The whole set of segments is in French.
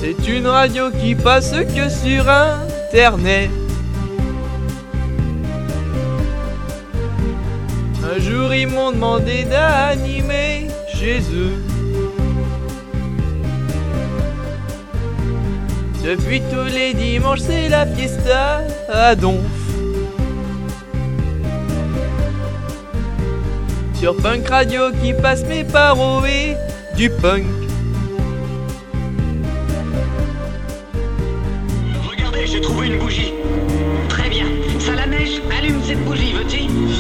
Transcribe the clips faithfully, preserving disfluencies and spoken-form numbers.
C'est une radio qui passe que sur Internet. Un jour ils m'ont demandé d'animer chez eux. Depuis tous les dimanches c'est la fiesta à Donf. Sur Punk Radio qui passe mes paroles du punk. Regardez, j'ai trouvé une bougie. Très bien. Ça la neige, allume cette bougie, veux-tu?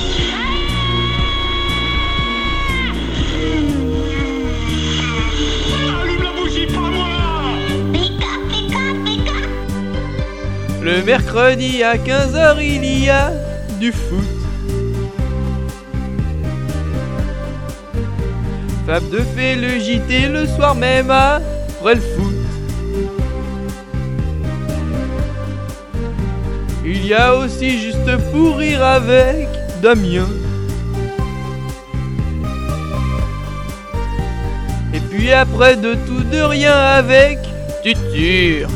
Allume la bougie, pas moi! Le mercredi à quinze heures il y a du foot. Fab de fait le J T le soir même après le foot. Il y a aussi juste pour rire avec Damien. Et puis après de tout de rien avec Tutur.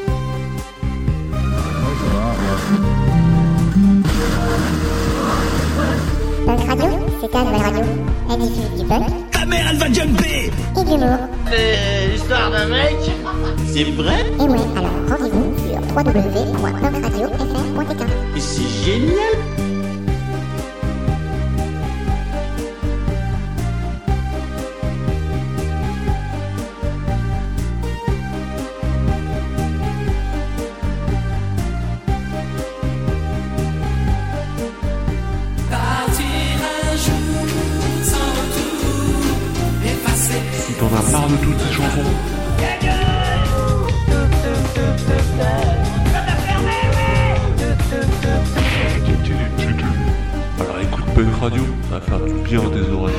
Punk Radio, c'est ta nouvelle radio. Elle diffuse du punk Ta mère, elle va jumper! et de l'humour. C'est l'histoire d'un mec. C'est vrai? Et ouais, alors rendez-vous sur w w w point punk radio f r point t k. Et c'est génial! Si t'en as marre de toutes ces chansons, alors écoute Punk Radio, ça va faire du bien à tes oreilles.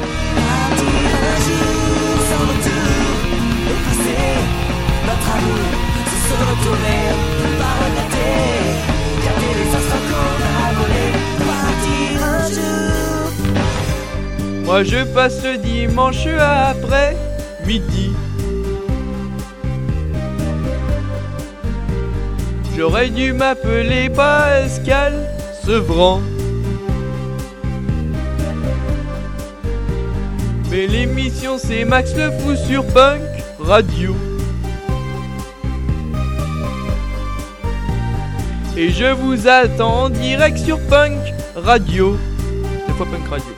Moi je passe le dimanche après midi. J'aurais dû m'appeler Pascal Sevran. Mais l'émission c'est Max le Fou sur Punk Radio. Et je vous attends en direct sur Punk Radio. Deux fois Punk Radio.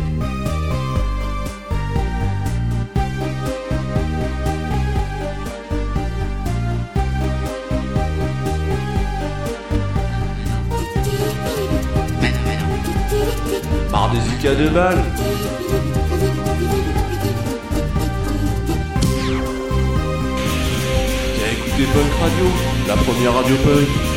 Marre des I K de balles. Viens écouter Punk Radio, la première radio punk.